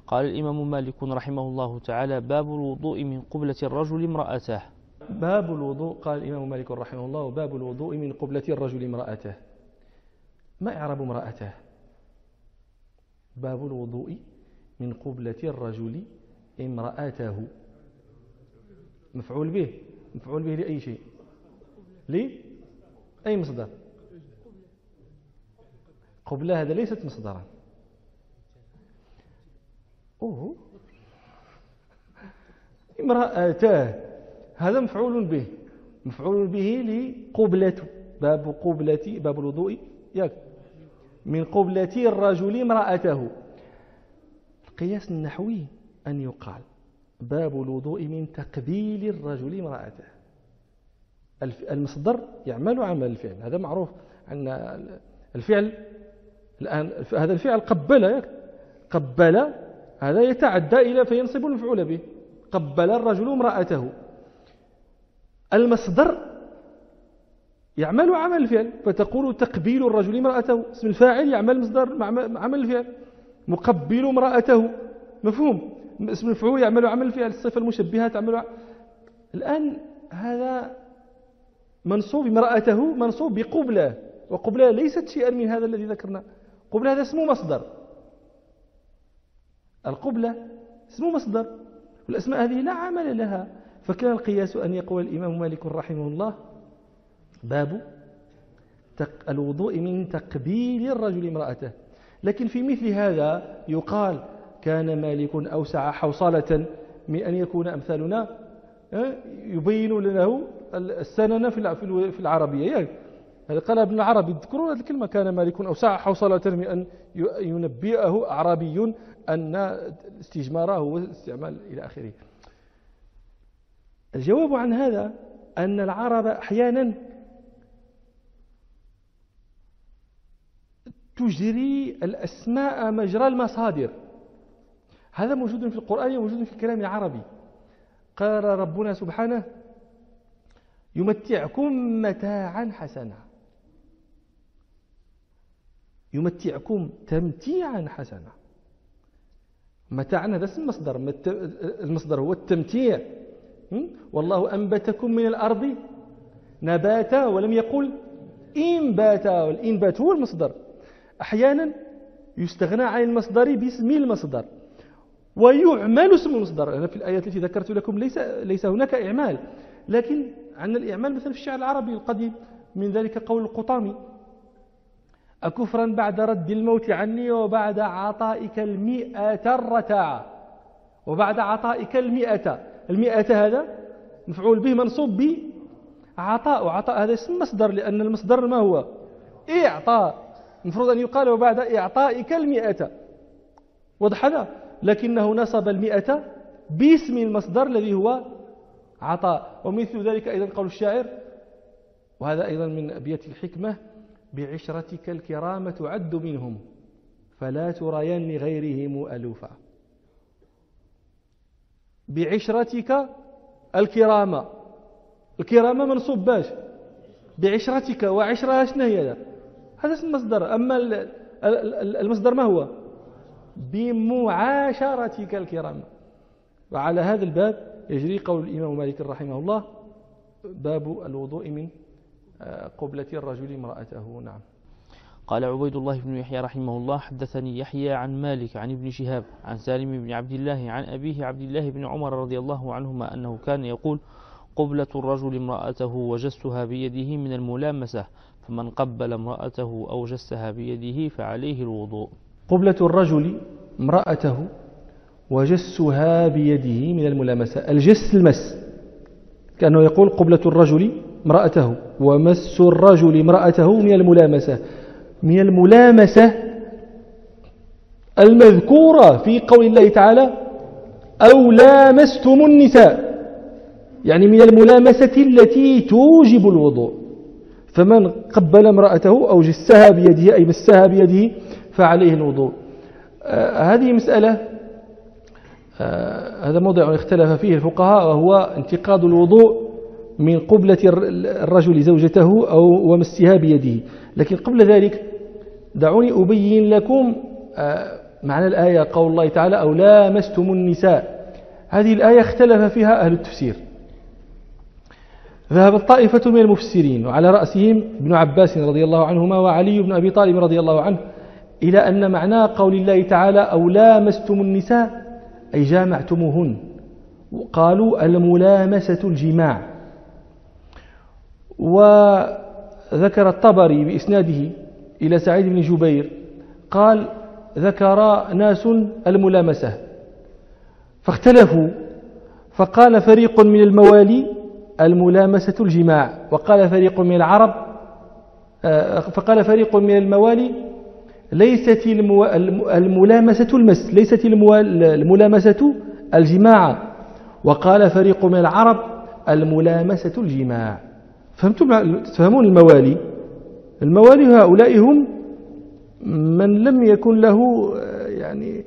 قال الإمام مالك رحمه الله تعالى: باب الوضوء من قبلة الرجل امرأته. باب الوضوء، قال الإمام مالك رحمه الله: باب الوضوء من قبلة الرجل امرأته. ما إعراب امرأته؟ باب الوضوء من قبلة الرجل امرأته. مفعول به، مفعول به لأي شيء؟ أي مصدر؟ قبلة هذا ليست مصدرا. امرأته هذا مفعول به، مفعول به لقبلة. باب قبلة، باب الوضوء من قبلة الرجل امرأته. القياس النحوي أن يقال باب الوضوء من تقبيل الرجل امرأته. المصدر يعمل عمل الفعل، هذا معروف أن الفعل الآن، هذا الفعل قبل هذا يتعدى إلى فينصب المفعول به. قبل الرجل امرأته، المصدر يعمل عمل الفعل، فتقول تقبيل الرجل امرأته، اسم الفاعل يعمل مصدر عمل الفعل. مقبل امرأته، مفهوم؟ اسم المفعول يعمل عمل الفعل، الصفة المشبهة تعمل الآن هذا منصوب امرأته، منصوب بقبلة، وقبلة ليست شيئا من هذا الذي ذكرنا. قبلة هذا اسمه مصدر، القبلة اسمه مصدر، والأسماء هذه لا عمل لها. فكان القياس أن يقول الإمام مالك رحمه الله: باب الوضوء من تقبيل الرجل امرأته. لكن في مثل هذا يقال: كان مالك أوسع حوصلة من أن يكون أمثالنا يبين له السنن في العربية. هذا قال ابن العربي، تذكرون هذه الكلمة: كان مالك أوسع حوصلة من أن ينبئه أعرابي أن استجماره هو استعمال إلى آخره. الجواب عن هذا أن العرب أحيانا تجري الأسماء مجرى المصادر. هذا موجود في القرآن وموجود في الكلام العربي. قال ربنا سبحانه: يمتعكم متاعا حسنا. يمتعكم تمتيعا حسنا. متاعا هذا اسم مصدر، المصدر هو التمتيع. والله أنبتكم من الأرض نباتا، ولم يقل إنباتا، والإنبات هو المصدر. أحيانا يستغنى عن المصدر باسم المصدر ويعمل اسم المصدر. أنا في الآيات التي ذكرت لكم ليس هناك إعمال، لكن عندنا الإعمال مثلا في الشعر العربي القديم، من ذلك قول القطامي: أكفرا بعد رد الموت عني وبعد عطائك 100 الرتاع. وبعد عطائك 100 هذا مفعول به منصوب بعطاء، وعطاء هذا اسم مصدر، لأن المصدر ما هو؟ إعطاء. المفروض أن يقال وبعد إعطائك 100. وضح هذا؟ لكنه نصب 100 باسم المصدر الذي هو عطاء. ومثل ذلك أيضا قول الشاعر، وهذا أيضا من أبيات الحكمة: بعشرتك الكرامة تعد منهم فلا ترين لغيرهم ألوفا. بعشرتك الكرامة، الكرامة منصوب باش بعشرتك، وعشرة شنو هي؟ هذا اسم المصدر. أما المصدر ما هو؟ بمعاشرتك الكرامة. وعلى هذا الباب يجري قول الإمام مالك رحمه الله: باب الوضوء من قبلة الرجل امرأته. نعم. قال عبيد الله بن يحيى رحمه الله: حدثني يحيى عن مالك عن ابن شهاب عن سالم بن عبد الله عن أبيه عبد الله بن عمر رضي الله عنهما أنه كان يقول: قبلة الرجل امرأته وجسها بيده من الملامسة، فمن قبل امرأته أو جسها بيده فعليه الوضوء. قبلة الرجل امرأته وجسها بيده من الملامسة. الجس المس، كأنه يقول قبلة الرجل امرأته ومس الرجل امرأته من الملامسة. من الملامسة المذكورة في قول الله تعالى: أو لامستم النساء، يعني من الملامسة التي توجب الوضوء. فمن قبل امرأته أو جسها بيده أي مسها بيده فعليه الوضوء. هذه مسألة، هذا موضع اختلف فيه الفقهاء، وهو انتقاد الوضوء من قبلة الرجل زوجته أو ومسها بيده. لكن قبل ذلك دعوني أبين لكم معنى الآية قول الله تعالى أو لامستم النساء. هذه الآية اختلف فيها أهل التفسير. ذهبت طائفة من المفسرين وعلى رأسهم ابن عباس رضي الله عنهما وعلي بن أبي طالب رضي الله عنه إلى أن معنى قول الله تعالى أو لامستم النساء أي جامعتموهن. قالوا الملامسة الجماع. وذكر الطبري بإسناده إلى سعيد بن جبير قال ذكر ناس الملامسة فاختلفوا، فقال فريق من الموالي الملامسة الجماع، وقال فريق من العرب فقال فريق من الموالي ليست الملامسة المس، ليست الملامسة الجماع، وقال فريق من العرب الملامسة الجماع. تفهمون الموالي؟ الموالي هؤلاء هم من لم يكن له يعني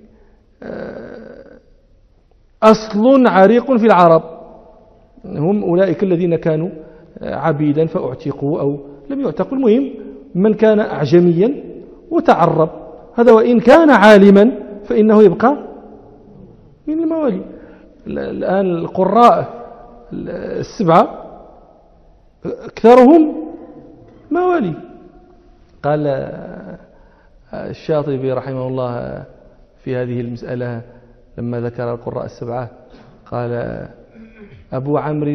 أصل عريق في العرب، هم أولئك الذين كانوا عبيدا فأعتقوا أو لم يعتقوا. المهم من كان أعجميا وتعرب، هذا وإن كان عالما فإنه يبقى من الموالي. الآن القراء السبعة أكثرهم موالي. قال الشاطبي رحمه الله في هذه المسألة لما ذكر القراء السبعة قال أبو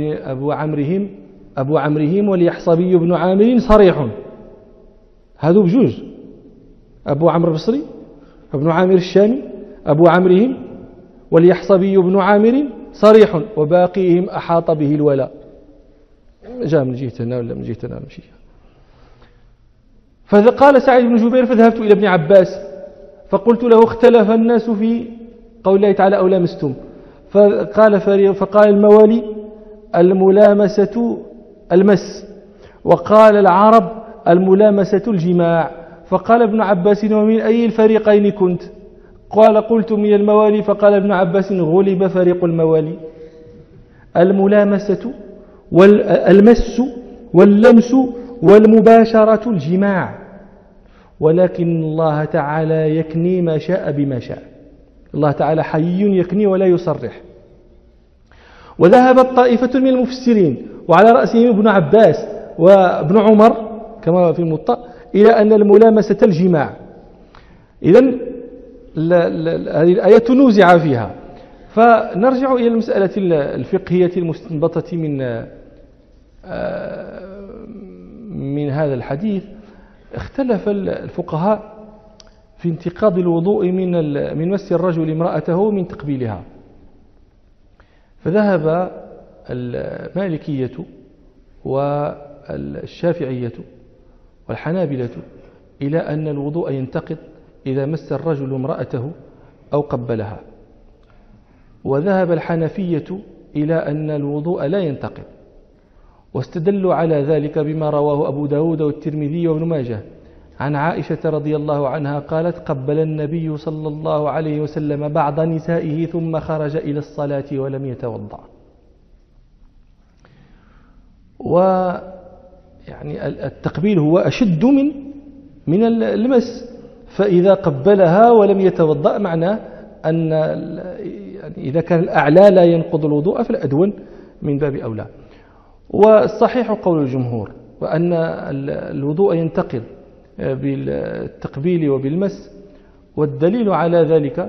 عمرهم واليحصبي بن عامر صريح. هذو بجوج، أبو عمرو البصري ابن عامر الشامي أبو عمرهم واليحصبي بن عامر صريح وباقيهم أحاط به الولاء. جاء من جهتنا ولا من جهتنا مشي. فقال سعيد بن جبير فذهبت إلى ابن عباس فقلت له اختلف الناس في قول الله تعالى أو لامستم، فقال الموالي الملامسة المس، وقال العرب الملامسة الجماع. فقال ابن عباس ومن أي الفريقين كنت؟ قلت من الموالي. فقال ابن عباس غلب فريق الموالي. الملامسة والمس واللمس والمباشرة الجماع، ولكن الله تعالى يكني ما شاء بما شاء. الله تعالى حي يكني ولا يصرح. وذهبت طائفة من المفسرين وعلى رأسهم ابن عباس وابن عمر كما في الموطأ إلى أن الملامسة الجماع. إذن هذه الآية نوزع فيها. فنرجع إلى المسألة الفقهية المستنبطة من هذا الحديث. اختلف الفقهاء في انتقاض الوضوء من مس الرجل امرأته من تقبيلها. فذهب المالكية والشافعية والحنابلة إلى أن الوضوء ينتقض إذا مس الرجل امرأته أو قبلها، وذهب الحنفية إلى أن الوضوء لا ينتقض، واستدلوا على ذلك بما رواه أبو داود والترمذي وابن ماجه عن عائشة رضي الله عنها قالت قبل النبي صلى الله عليه وسلم بعض نسائه ثم خرج إلى الصلاة ولم يتوضأ. ويعني التقبيل هو أشد من المس، فإذا قبلها ولم يتوضأ معناه أن يعني إذا كان الأعلى لا ينقض الوضوء فالأدون من باب أولى. والصحيح قول الجمهور وأن الوضوء ينتقض بالتقبيل وبالمس، والدليل على ذلك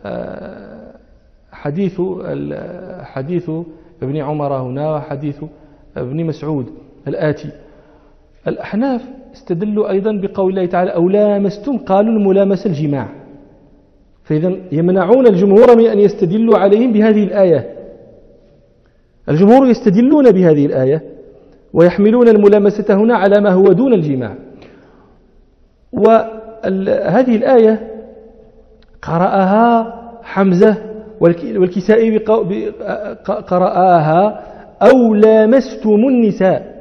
حديث ابن عمر هنا وحديث ابن مسعود الآتي. الأحناف استدلوا أيضا بقول الله تعالى أو لامستم، قالوا الملامسة الجماع، فإذا يمنعون الجمهور من أن يستدلوا عليهم بهذه الآية. الجمهور يستدلون بهذه الآية ويحملون الملامسة هنا على ما هو دون الجماع. وهذه الآية قرأها حمزة والكسائي قرأها أو لامستم النساء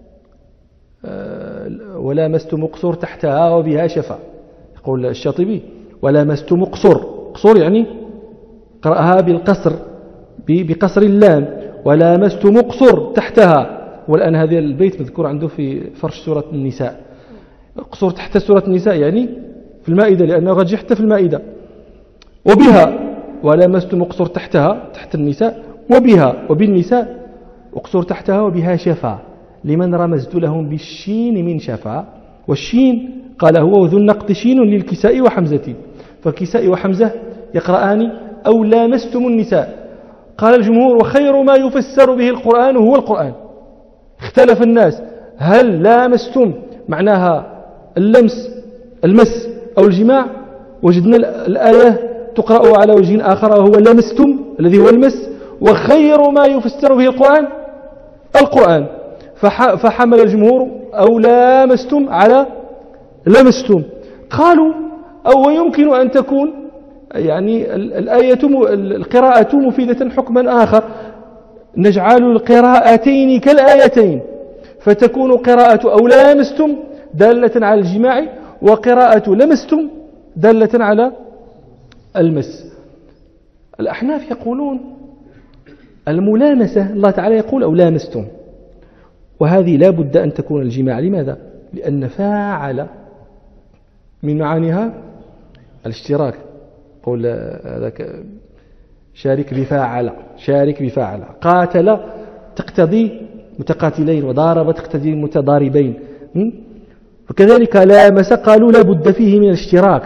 ولامستم قصور تحتها وبها شفا. يقول الشاطبي ولامستم قصور يعني قرأها بالقصر بقصر اللام ولامستم قصور تحتها. والآن هذا البيت مذكور عنده في فرش سورة النساء. قصور تحت سورة النساء يعني في المائدة، لأنه غادي حتى في المائدة. وبها ولامستم اقصر تحتها تحت النساء وبها وبالنساء اقصر تحتها وبها شفا لمن رمزت لهم بالشين من شفا والشين قال هو ذو النقط شين للكساء وحمزة فالكساء وحمزة يقرآن أو لامستم النساء. قال الجمهور وخير ما يفسر به القرآن هو القرآن. اختلف الناس هل لامستم معناها المس أو الجماع. وجدنا الآية تقرأ على وجه آخر وهو لمستم الذي هو المس وخير ما يفسر به القرآن فحمل الجمهور أو لامستم على لمستم. قالوا أو يمكن أن تكون يعني القراءة مفيدة حكما آخر نجعل القراءتين كالآيتين فتكون قراءة أو لامستم دالة على الجماع وقراءة لمستم دالة على المس. الأحناف يقولون الملامسة الله تعالى يقول أو لامستم وهذه لا بد أن تكون الجماع. لماذا؟ لأن فاعل من معانيها الاشتراك. قول هذاك شارك بفاعل قاتل تقتضي متقاتلين وضارب تقتضي متضاربين وكذلك لامس قالوا لا بد فيه من الاشتراك.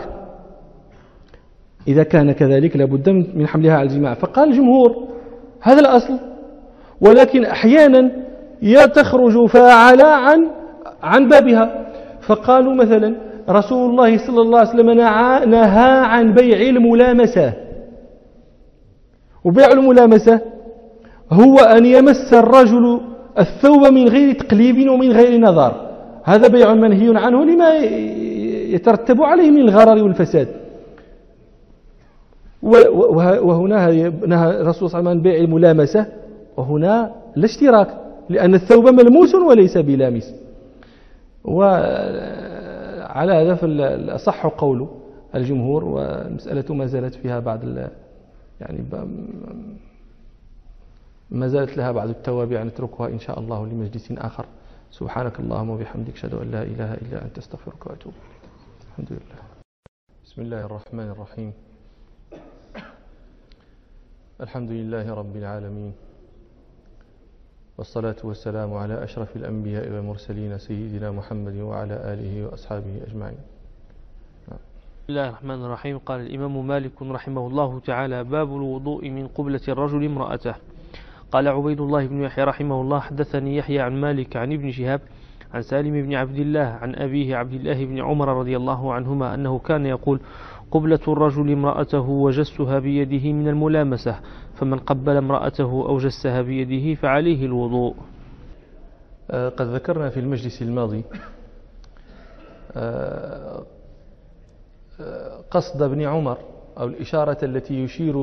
إذا كان كذلك لا بد من حملها على الجماع. فقال الجمهور هذا الأصل ولكن أحيانا تخرج فاعل عن بابها. فقالوا مثلا رسول الله صلى الله عليه وسلم نهى عن بيع الملامسة. وبيع الملامسة هو أن يمس الرجل الثوب من غير تقليب ومن غير نظر. هذا بيع منهي عنه لما يترتب عليه من الغرر والفساد. وهنا نهى الرسول صلى الله عليه وسلم عن بيع الملامسة وهنا الاشتراك لأن الثوب ملموس وليس بلامس. وعلى هذا فالأصح قول الجمهور والمسألة ما زالت فيها بعض يعني ما زالت لها بعض التوابع نتركها إن شاء الله لمجلس آخر. سبحانك اللهم وبحمدك أشهد أن لا إله إلا أنت أستغفرك وأتوب إليك. الحمد لله. بسم الله الرحمن الرحيم. الحمد لله رب العالمين والصلاة والسلام على أشرف الأنبياء والمرسلين سيدنا محمد وعلى آله وأصحابه أجمعين. بسم الله الرحمن الرحيم. قال الإمام مالك رحمه الله تعالى باب الوضوء من قبلة الرجل امرأته. قال عبيد الله بن يحيى رحمه الله حدثني يحيى عن مالك عن ابن شهاب عن سالم بن عبد الله عن أبيه عبد الله بن عمر رضي الله عنهما أنه كان يقول قبلة الرجل امرأته وجسها بيده من الملامسة فمن قبل امرأته أو جسها بيده فعليه الوضوء. قد ذكرنا في المجلس الماضي قصد ابن عمر أو الإشارة التي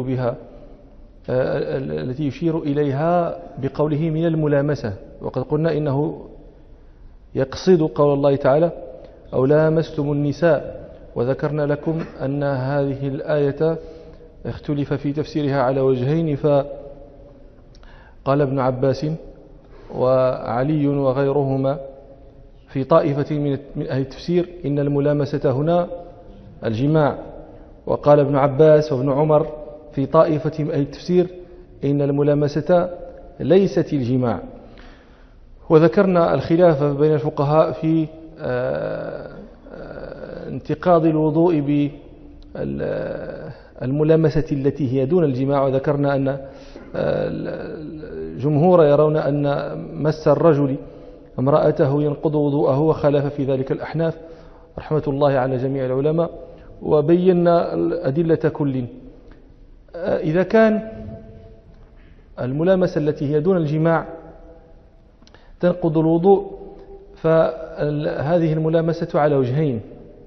يشير إليها بقوله من الملامسة. وقد قلنا إنه يقصد قول الله تعالى أو لامستم النساء. وذكرنا لكم أن هذه الآية اختلف في تفسيرها على وجهين. فقال ابن عباس وعلي وغيرهما في طائفة من أهل التفسير إن الملامسة هنا الجماع. وقال ابن عباس وابن عمر في طائفة من أهل التفسير إن الملامسة ليست الجماع. وذكرنا الخلاف بين الفقهاء في انتقاض الوضوء بالملامسة التي هي دون الجماع. وذكرنا أن الجمهور يرون أن مس الرجل امرأته ينقض وضوءه وخالف في ذلك الأحناف رحمة الله على جميع العلماء. وبينا الأدلة كل. إذا كان الملامسة التي هي دون الجماع تنقض الوضوء فهذه الملامسة على وجهين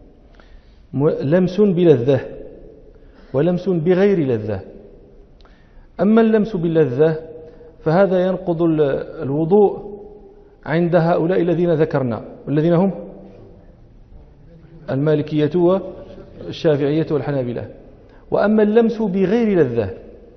لمس بلذة ولمس بغير لذة. أما اللمس باللذة فهذا ينقض الوضوء عند هؤلاء الذين ذكرنا والذين هم المالكية والشافعية والحنابلة. وأما اللمس بغير لذة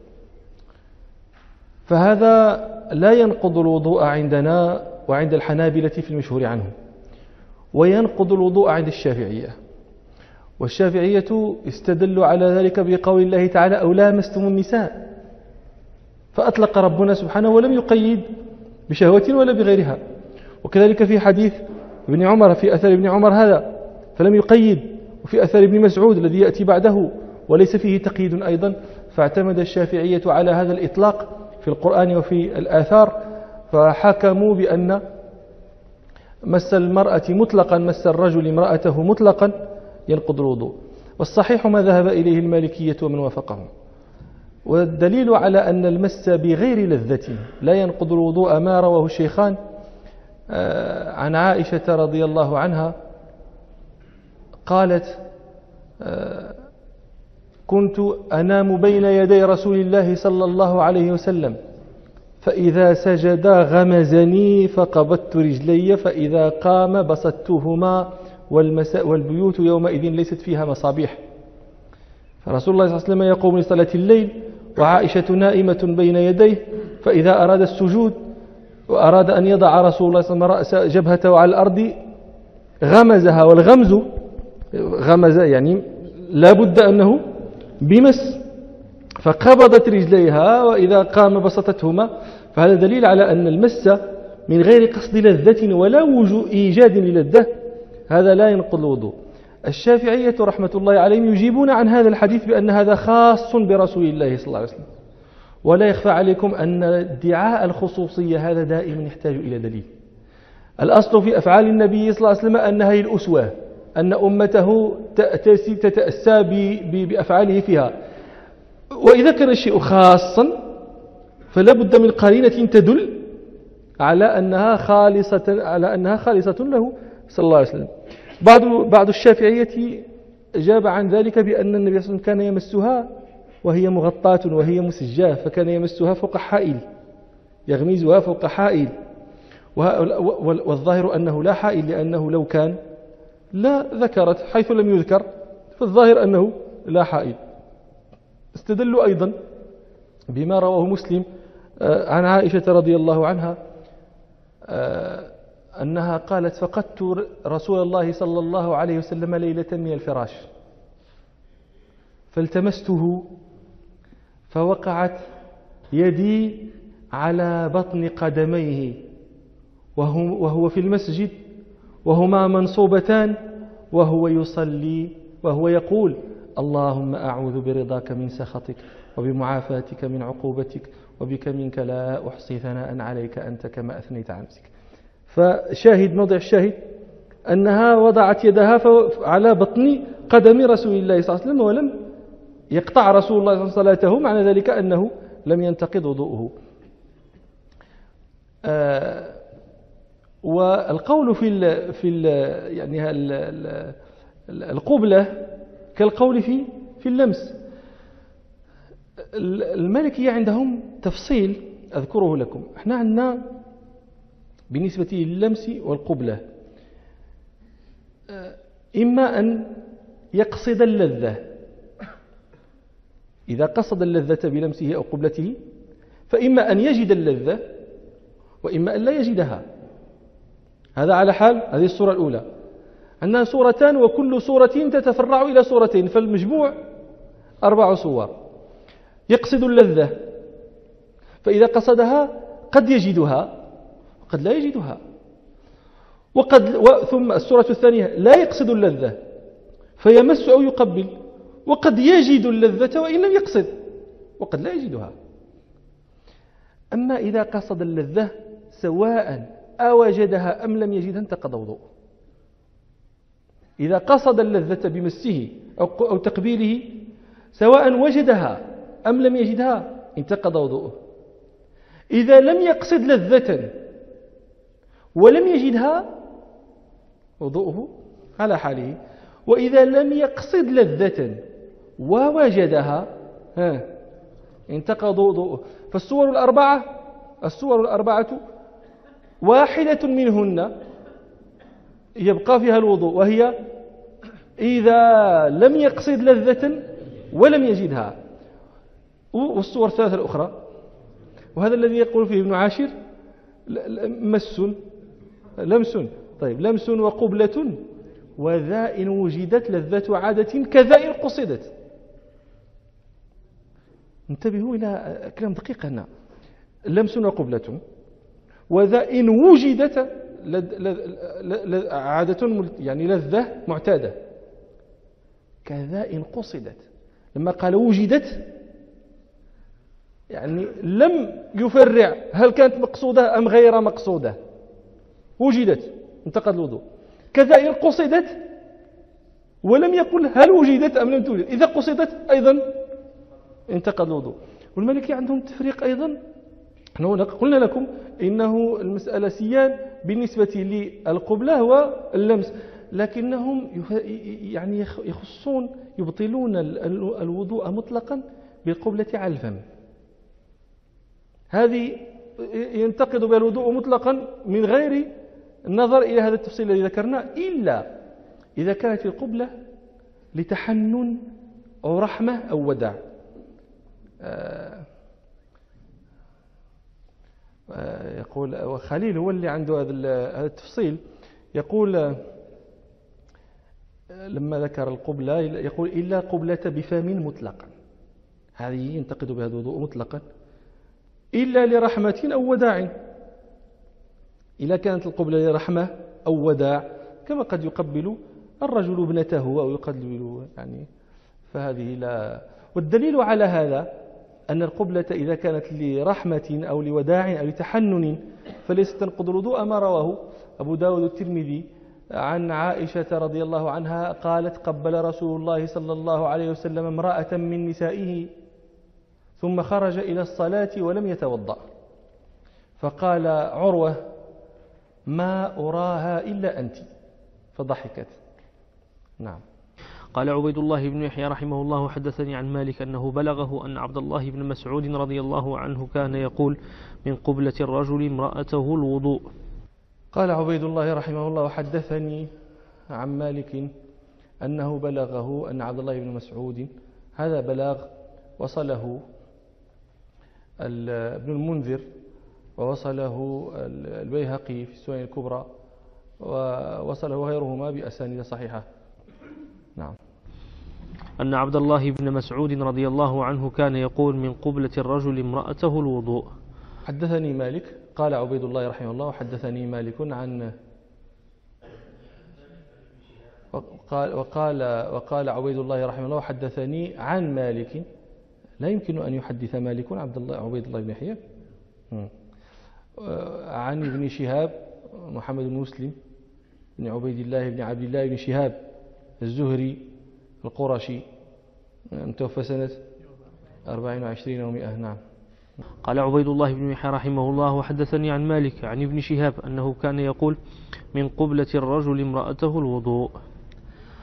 فهذا لا ينقض الوضوء عندنا وعند الحنابلة في المشهور عنه وينقض الوضوء عند الشافعية. والشافعية استدلوا على ذلك بقول الله تعالى أو لامستم النساء، فأطلق ربنا سبحانه ولم يقيد بشهوة ولا بغيرها. وكذلك في حديث ابن عمر، في أثر ابن عمر هذا فلم يقيد، وفي أثر ابن مسعود الذي يأتي بعده وليس فيه تقييد أيضا. فاعتمد الشافعية على هذا الإطلاق في القرآن وفي الآثار، فحكموا بأن مس المرأة مطلقا، مس الرجل امرأته مطلقا ينقض الوضوء. والصحيح ما ذهب إليه المالكية ومن وافقهم. والدليل على أن المس بغير لذة لا ينقض الوضوء ما رواه الشيخان عن عائشة رضي الله عنها قالت كنت أنام بين يدي رسول الله صلى الله عليه وسلم فإذا سجد غمزني فقبضت رجلي فإذا قام بسطتهما والبيوت يومئذ ليست فيها مصابيح. فرسول الله صلى الله عليه وسلم يقوم لصلاة الليل وعائشة نائمة بين يديه، فإذا أراد السجود وأراد أن يضع رسول الله صلى الله عليه وسلم رأس جبهته على الأرض غمزها، والغمز غمز يعني لا بد أنه بمس، فقبضت رجليها وإذا قام بسطتهما. فهذا دليل على أن المس من غير قصد لذة ولا وجود إيجاد للذة هذا لا ينقض الوضوء. الشافعية رحمة الله عليهم يجيبون عن هذا الحديث بأن هذا خاص برسول الله صلى الله عليه وسلم. ولا يخفى عليكم أن ادعاء الخصوصية هذا دائما يحتاج إلى دليل. الأصل في أفعال النبي صلى الله عليه وسلم أنها هي الأسوة، أن أمته تتأسى بأفعاله فيها. وإذا كان الشيء خاصا فلا بد من قرينة تدل على أنها خالصة له صلى الله عليه وسلم. بعض الشافعية أجاب عن ذلك بأن النبي صلى الله عليه وسلم كان يمسها وهي مغطاة وهي مسجاة، فكان يمسها فوق حائل، يغمزها فوق حائل، والظاهر أنه لا حائل، لأنه لو كان لا ذكرت، حيث لم يذكر فالظاهر أنه لا حائل. استدلوا أيضا بما رواه مسلم عن عائشة رضي الله عنها أنها قالت فقدت رسول الله صلى الله عليه وسلم ليلة من الفراش فالتمسته فوقعت يدي على بطن قدميه وهو في المسجد وهما منصوبتان وهو يصلي وهو يقول اللهم أعوذ برضاك من سخطك وبمعافاتك من عقوبتك وبك منك لا أحصي ثناء عليك أنت كما أثنيت عن نفسك. فشاهد موضع الشاهد أنها وضعت يدها على بطن قدم رسول الله صلى الله عليه وسلم ولم يقطع رسول الله صلى الله عليه وسلم صلاته، معنى ذلك أنه لم ينتقض وضوءه. والقول في يعني القبلة كالقول في اللمس. المالكية عندهم تفصيل أذكره لكم. احنا عندنا بالنسبة لللمس والقبلة إما أن يقصد اللذة، إذا قصد اللذة بلمسه أو قبلته فإما أن يجد اللذة وإما أن لا يجدها. هذا على حال هذه الصورة الأولى. عندنا صورتان وكل صورة تتفرع إلى صورتين، فالمجموع 4 صور. يقصد اللذة، فإذا قصدها قد يجدها وقد لا يجدها، ثم الصورة الثانية لا يقصد اللذة فيمس أو يقبل، وقد يجد اللذة وإن لم يقصد وقد لا يجدها. أما إذا قصد اللذة سواء أوجدها أم لم يجدها انتقض وضوءه. إذا قصد اللذة بمسه أو تقبيله سواء وجدها أم لم يجدها انتقض وضوءه. إذا لم يقصد لذة ولم يجدها وضوءه على حاله. وإذا لم يقصد لذة ووجدها انتقض وضوءه. فالصور الأربعة واحدة منهن يبقى فيها الوضوء، وهي إذا لم يقصد لذة ولم يجدها. والصور الثلاثة الأخرى، وهذا الذي يقول فيه ابن عاشر لمس وقبلة وذا إن وجدت لذة عادة كذا إن قصدت. انتبهوا إلى كلام دقيق هنا. لمس وقبلة، وذا إن وجدت عادة يعني لذة معتادة كذا إن قصدت. لما قال وجدت يعني لم يفرع هل كانت مقصودة أم غير مقصودة. وجدت انتقد الوضوء. كذا إن قصدت ولم يقل هل وجدت أم لم توجد. إذا قصدت أيضا انتقد الوضوء. والمالكي عندهم تفريق أيضا. قلنا لكم إنه المسألة سيان بالنسبة للقبلة واللمس، لكنهم يعني يخصون يبطلون الوضوء مطلقا بالقبلة على الفم. هذه ينتقد بها الوضوء مطلقا من غير النظر إلى هذا التفصيل الذي ذكرناه، إلا إذا كانت القبلة لتحنن أو رحمة أو وداع. يقول وخليل هو اللي عنده هذا التفصيل، يقول لما ذكر القبلة يقول إلا قبلة بفم مطلقا، هذه ينتقد بها الوضوء مطلقا إلا لرحمة أو وداع. إذا كانت القبلة لرحمة أو وداع كما قد يقبل الرجل ابنته أو يقبل يعني، فهذه لا. والدليل على هذا أن القبلة إذا كانت لرحمة أو لوداع أو لتحنن فليست تنقض الوضوء، ما رواه أبو داود الترمذي عن عائشة رضي الله عنها قالت قبل رسول الله صلى الله عليه وسلم امرأة من نسائه ثم خرج إلى الصلاة ولم يتوضأ، فقال عروة ما أراها إلا أنت، فضحكت. نعم. قال عبيد الله بن يحيى رحمه الله حدثني عن مالك أنه بلغه أن عبد الله بن مسعود رضي الله عنه كان يقول من قبلة الرجل امرأته الوضوء. قال عبيد الله رحمه الله حدثني عن مالك أنه بلغه أن عبد الله بن مسعود، هذا بلاغ وصله ابن المنذر ووصله البيهقي في السنن الكبرى ووصله غيرهما بأسانيد صحيحة. نعم. أن عبد الله بن مسعود رضي الله عنه كان يقول من قبلة الرجل امرأته الوضوء. حدثني مالك، قال عبيد الله رحمه الله حدثني مالك عن وقال عبيد الله رحمه الله حدثني عن مالك. لا يمكن أن يحدث مالك عبيد الله بن يحيى عن ابن شهاب محمد بن مسلم بن عبيد الله بن عبد الله بن شهاب الزهري القرشي متوفى سنة 24 و100. نعم. قال عبيد الله بن يحيى رحمه الله وحدثني عن مالك عن ابن شهاب أنه كان يقول من قبلة الرجل امرأته الوضوء.